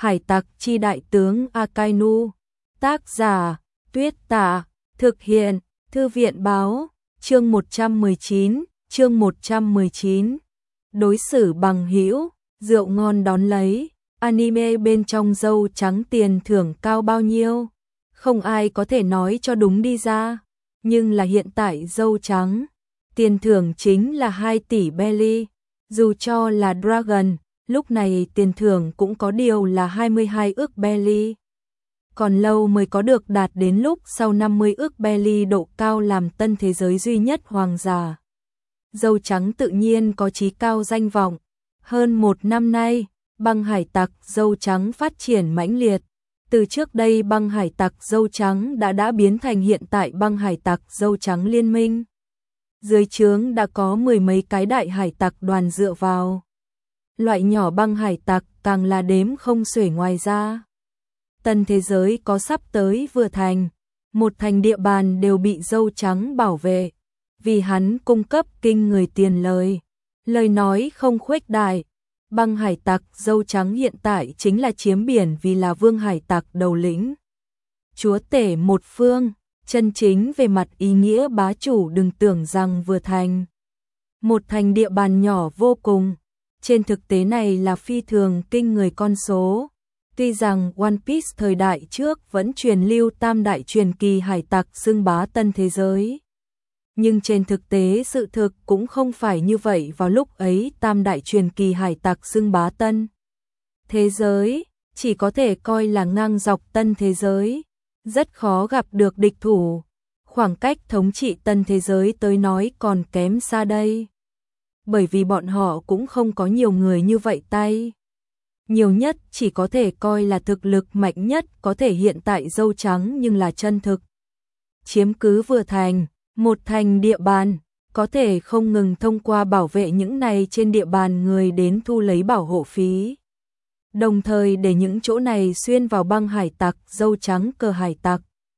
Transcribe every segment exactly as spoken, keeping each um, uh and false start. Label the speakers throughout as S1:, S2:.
S1: Hải tặc chi đại tướng Akainu. Tác giả, Tuyết Tạ. Thực hiện, Thư viện Báo. Chương một trăm mười chín, chương một trăm mười chín. Đối xử bằng hữu, rượu ngon đón lấy. Anime bên trong dâu trắng tiền thưởng cao bao nhiêu? Không ai có thể nói cho đúng đi ra. Nhưng là hiện tại dâu trắng, tiền thưởng chính là hai tỷ belly. Dù cho là Dragon, lúc này tiền thưởng cũng có điều là hai mươi hai ức belly. Còn lâu mới có được đạt đến lúc sau năm mươi ức belly độ cao làm tân thế giới duy nhất hoàng giả. Dâu trắng tự nhiên có chí cao danh vọng. Hơn một năm nay, băng hải tặc dâu trắng phát triển mãnh liệt. Từ trước đây băng hải tặc dâu trắng đã đã biến thành hiện tại băng hải tặc dâu trắng liên minh. Dưới trướng đã có mười mấy cái đại hải tặc đoàn dựa vào. Loại nhỏ băng hải tặc càng là đếm không xuể ngoài ra. Tân thế giới có sắp tới vừa thành, một thành địa bàn đều bị dâu trắng bảo vệ, vì hắn cung cấp kinh người tiền lời. Lời nói không khuếch đại, băng hải tặc dâu trắng hiện tại chính là chiếm biển vì là vương hải tặc đầu lĩnh. Chúa tể một phương, chân chính về mặt ý nghĩa bá chủ đừng tưởng rằng vừa thành. Một thành địa bàn nhỏ vô cùng, trên thực tế này là phi thường kinh người con số. Tuy rằng One Piece thời đại trước vẫn truyền lưu tam đại truyền kỳ hải tặc xưng bá tân thế giới. Nhưng trên thực tế sự thực cũng không phải như vậy, vào lúc ấy tam đại truyền kỳ hải tặc xưng bá tân thế giới, chỉ có thể coi là ngang dọc tân thế giới, rất khó gặp được địch thủ. Khoảng cách thống trị tân thế giới tới nói còn kém xa đây. Bởi vì bọn họ cũng không có nhiều người như vậy tay. Nhiều nhất chỉ có thể coi là thực lực mạnh nhất có thể hiện tại dâu trắng nhưng là chân thực. Chiếm cứ vừa thành, một thành địa bàn, có thể không ngừng thông qua bảo vệ những này trên địa bàn người đến thu lấy bảo hộ phí. Đồng thời để những chỗ này xuyên vào băng hải tặc dâu trắng cờ hải tặc.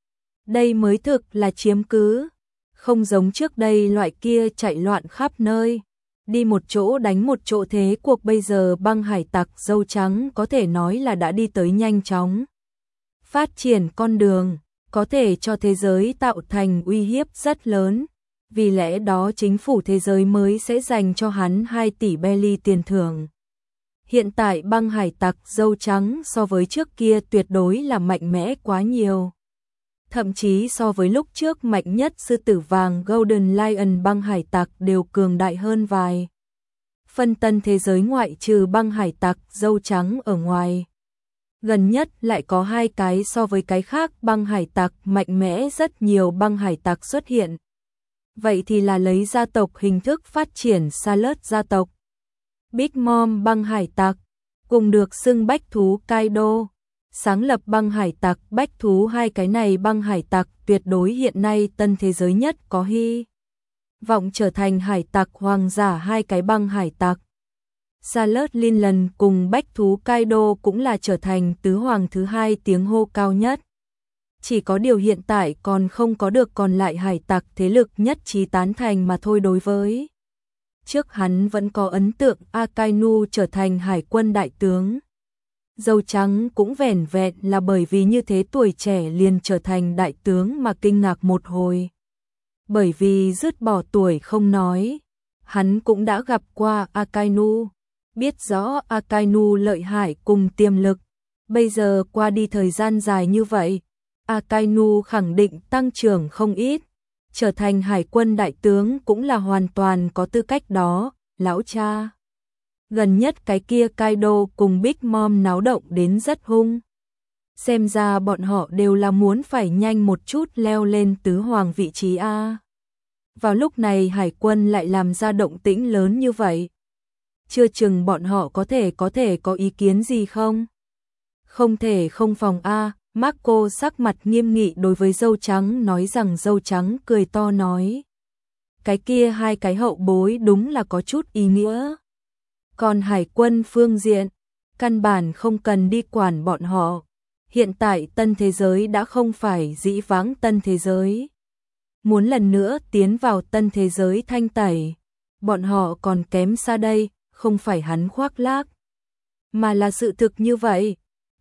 S1: Đây mới thực là chiếm cứ, không giống trước đây loại kia chạy loạn khắp nơi. Đi một chỗ đánh một chỗ thế cuộc bây giờ băng hải tặc dâu trắng có thể nói là đã đi tới nhanh chóng. Phát triển con đường, có thể cho thế giới tạo thành uy hiếp rất lớn. Vì lẽ đó chính phủ thế giới mới sẽ dành cho hắn hai tỷ belly tiền thưởng. Hiện tại băng hải tặc dâu trắng so với trước kia tuyệt đối là mạnh mẽ quá nhiều. Thậm chí so với lúc trước mạnh nhất sư tử vàng Golden Lion băng hải tặc đều cường đại hơn vài. Phân tân thế giới ngoại trừ băng hải tặc dâu trắng ở ngoài. Gần nhất lại có hai cái so với cái khác băng hải tặc mạnh mẽ rất nhiều băng hải tặc xuất hiện. Vậy thì là lấy gia tộc hình thức phát triển Salad gia tộc. Big Mom băng hải tặc, cùng được xưng bách thú Kaido. Sáng lập băng hải tặc bách thú hai cái này băng hải tặc tuyệt đối hiện nay tân thế giới nhất có hy vọng trở thành hải tặc hoàng giả hai cái băng hải tặc. Salad Linlan cùng bách thú Kaido cũng là trở thành tứ hoàng thứ hai tiếng hô cao nhất. Chỉ có điều hiện tại còn không có được còn lại hải tặc thế lực nhất trí tán thành mà thôi. Đối với trước hắn vẫn có ấn tượng Akainu trở thành hải quân đại tướng. Dâu trắng cũng vẻn vẹn là bởi vì như thế tuổi trẻ liền trở thành đại tướng mà kinh ngạc một hồi. Bởi vì dứt bỏ tuổi không nói, hắn cũng đã gặp qua Akainu, biết rõ Akainu lợi hại cùng tiềm lực. Bây giờ qua đi thời gian dài như vậy, Akainu khẳng định tăng trưởng không ít, trở thành hải quân đại tướng cũng là hoàn toàn có tư cách đó, lão cha. Gần nhất cái kia Kaido cùng Big Mom náo động đến rất hung. Xem ra bọn họ đều là muốn phải nhanh một chút leo lên tứ hoàng vị trí A. Vào lúc này hải quân lại làm ra động tĩnh lớn như vậy. Chưa chừng bọn họ có thể có thể có ý kiến gì không? Không thể không phòng A. Marco sắc mặt nghiêm nghị đối với dâu trắng nói rằng dâu trắng cười to nói. Cái kia hai cái hậu bối đúng là có chút ý nghĩa. Còn hải quân phương diện, căn bản không cần đi quản bọn họ. Hiện tại tân thế giới đã không phải dĩ vãng tân thế giới. Muốn lần nữa tiến vào tân thế giới thanh tẩy, bọn họ còn kém xa đây, không phải hắn khoác lác, mà là sự thực như vậy.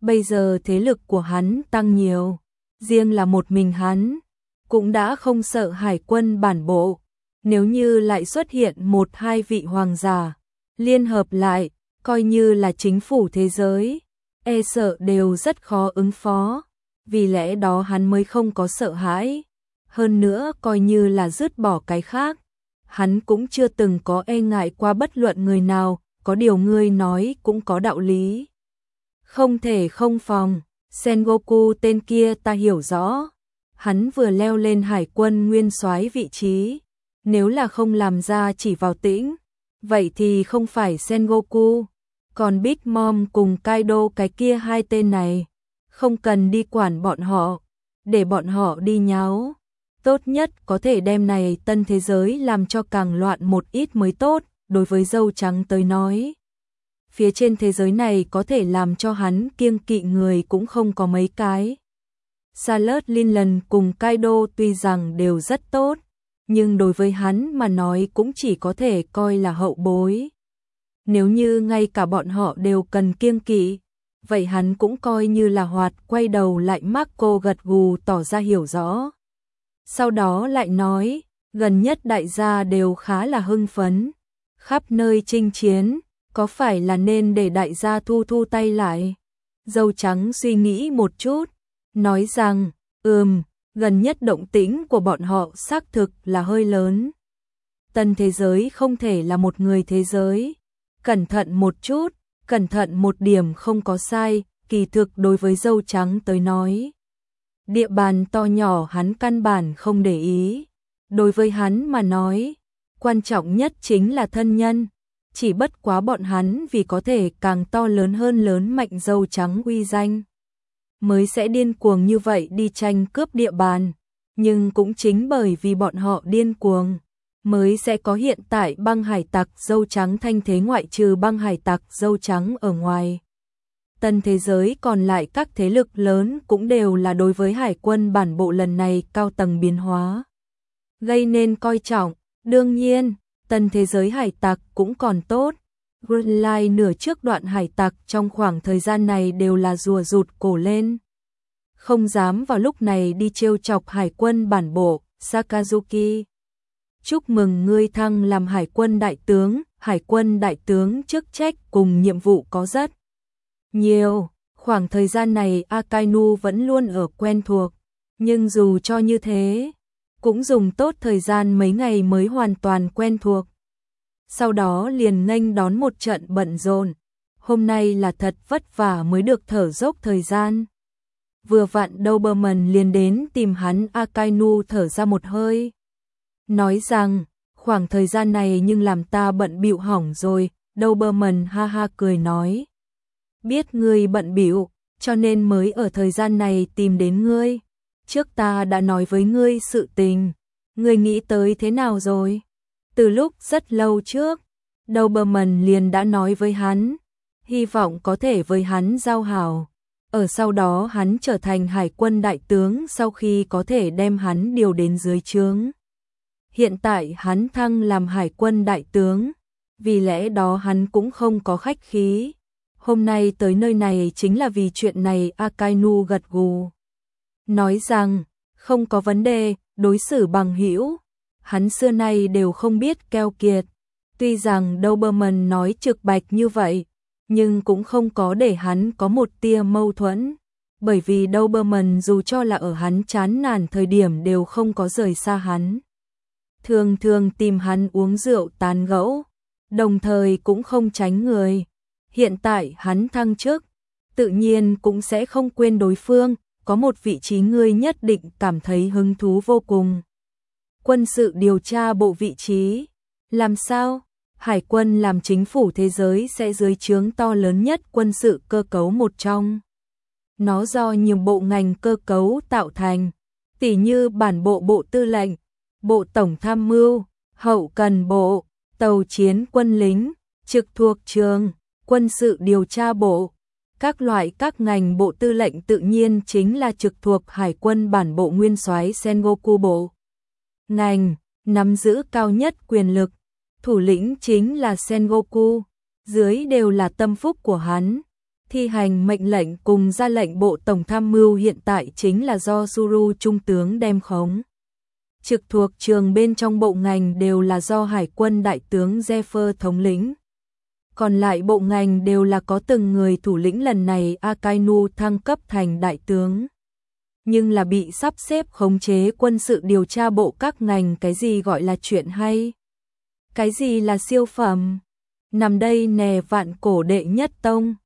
S1: Bây giờ thế lực của hắn tăng nhiều, riêng là một mình hắn cũng đã không sợ hải quân bản bộ. Nếu như lại xuất hiện một hai vị hoàng giả liên hợp lại, coi như là chính phủ thế giới, e sợ đều rất khó ứng phó. Vì lẽ đó hắn mới không có sợ hãi. Hơn nữa coi như là dứt bỏ cái khác, hắn cũng chưa từng có e ngại qua bất luận người nào. Có điều ngươi nói cũng có đạo lý, không thể không phòng. Sengoku tên kia ta hiểu rõ, hắn vừa leo lên hải quân nguyên soái vị trí, nếu là không làm ra chỉ vào tĩnh, vậy thì không phải Sengoku. Còn Big Mom cùng Kaido cái kia hai tên này, không cần đi quản bọn họ, để bọn họ đi nháo. Tốt nhất có thể đem này tân thế giới làm cho càng loạn một ít mới tốt. Đối với dâu trắng tới nói, phía trên thế giới này có thể làm cho hắn kiêng kỵ người cũng không có mấy cái. Charlotte Linland cùng Kaido tuy rằng đều rất tốt, nhưng đối với hắn mà nói cũng chỉ có thể coi là hậu bối. Nếu như ngay cả bọn họ đều cần kiêng kỵ, vậy hắn cũng coi như là hoạt. Quay đầu lại Marco gật gù tỏ ra hiểu rõ. Sau đó lại nói, gần nhất đại gia đều khá là hưng phấn, khắp nơi chinh chiến, có phải là nên để đại gia thu thu tay lại? Dâu trắng suy nghĩ một chút, nói rằng, ừm, gần nhất động tĩnh của bọn họ xác thực là hơi lớn. Tân thế giới không thể là một người thế giới. Cẩn thận một chút, cẩn thận một điểm không có sai. Kỳ thực đối với dâu trắng tới nói, địa bàn to nhỏ hắn căn bản không để ý. Đối với hắn mà nói, quan trọng nhất chính là thân nhân. Chỉ bất quá bọn hắn vì có thể càng to lớn hơn lớn mạnh dâu trắng uy danh, mới sẽ điên cuồng như vậy đi tranh cướp địa bàn. Nhưng cũng chính bởi vì bọn họ điên cuồng, mới sẽ có hiện tại băng hải tặc dâu trắng thanh thế. Ngoại trừ băng hải tặc dâu trắng ở ngoài, tân thế giới còn lại các thế lực lớn cũng đều là đối với hải quân bản bộ lần này cao tầng biến hóa gây nên coi trọng. Đương nhiên, tân thế giới hải tặc cũng còn tốt. Greenline nửa trước đoạn hải tặc trong khoảng thời gian này đều là rùa rụt cổ lên, không dám vào lúc này đi trêu chọc hải quân bản bộ. Sakazuki, chúc mừng ngươi thăng làm hải quân đại tướng. Hải quân đại tướng chức trách cùng nhiệm vụ có rất nhiều. Khoảng thời gian này Akainu vẫn luôn ở quen thuộc, nhưng dù cho như thế, cũng dùng tốt thời gian mấy ngày mới hoàn toàn quen thuộc. Sau đó liền nghênh đón một trận bận rộn. Hôm nay là thật vất vả mới được thở dốc thời gian. Vừa vặn Doberman liền đến tìm hắn. Akainu thở ra một hơi, nói rằng, khoảng thời gian này nhưng làm ta bận bịu hỏng rồi. Doberman ha ha cười nói, biết ngươi bận bịu, cho nên mới ở thời gian này tìm đến ngươi. Trước ta đã nói với ngươi sự tình, ngươi nghĩ tới thế nào rồi? Từ lúc rất lâu trước, Doberman liền đã nói với hắn, hy vọng có thể với hắn giao hảo. Ở sau đó hắn trở thành hải quân đại tướng sau khi có thể đem hắn điều đến dưới trướng. Hiện tại hắn thăng làm hải quân đại tướng, vì lẽ đó hắn cũng không có khách khí. Hôm nay tới nơi này chính là vì chuyện này. Akainu gật gù, nói rằng, không có vấn đề. Đối xử bằng hữu, hắn xưa nay đều không biết keo kiệt. Tuy rằng Doberman nói trực bạch như vậy, nhưng cũng không có để hắn có một tia mâu thuẫn. Bởi vì Doberman dù cho là ở hắn chán nản thời điểm đều không có rời xa hắn, thường thường tìm hắn uống rượu tán gẫu, đồng thời cũng không tránh người. Hiện tại hắn thăng chức, tự nhiên cũng sẽ không quên đối phương. Có một vị trí ngươi nhất định cảm thấy hứng thú vô cùng. Quân sự điều tra bộ vị trí. Làm sao? Hải quân làm chính phủ thế giới sẽ dưới trướng to lớn nhất quân sự cơ cấu một trong. Nó do nhiều bộ ngành cơ cấu tạo thành, tỉ như bản bộ bộ tư lệnh, bộ tổng tham mưu, hậu cần bộ, tàu chiến quân lính, trực thuộc trường, quân sự điều tra bộ. Các loại các ngành bộ tư lệnh tự nhiên chính là trực thuộc hải quân bản bộ nguyên soái Sengoku bộ. Ngành, nắm giữ cao nhất quyền lực, thủ lĩnh chính là Sengoku, dưới đều là tâm phúc của hắn. Thi hành mệnh lệnh cùng ra lệnh bộ tổng tham mưu hiện tại chính là do Suru trung tướng đem khống. Trực thuộc trường bên trong bộ ngành đều là do Hải quân đại tướng Zephyr thống lĩnh. Còn lại bộ ngành đều là có từng người thủ lĩnh, lần này Akainu thăng cấp thành đại tướng. Nhưng là bị sắp xếp khống chế quân sự điều tra bộ các ngành, cái gì gọi là chuyện hay? Cái gì là siêu phẩm? Nằm đây nè vạn cổ đệ nhất tông.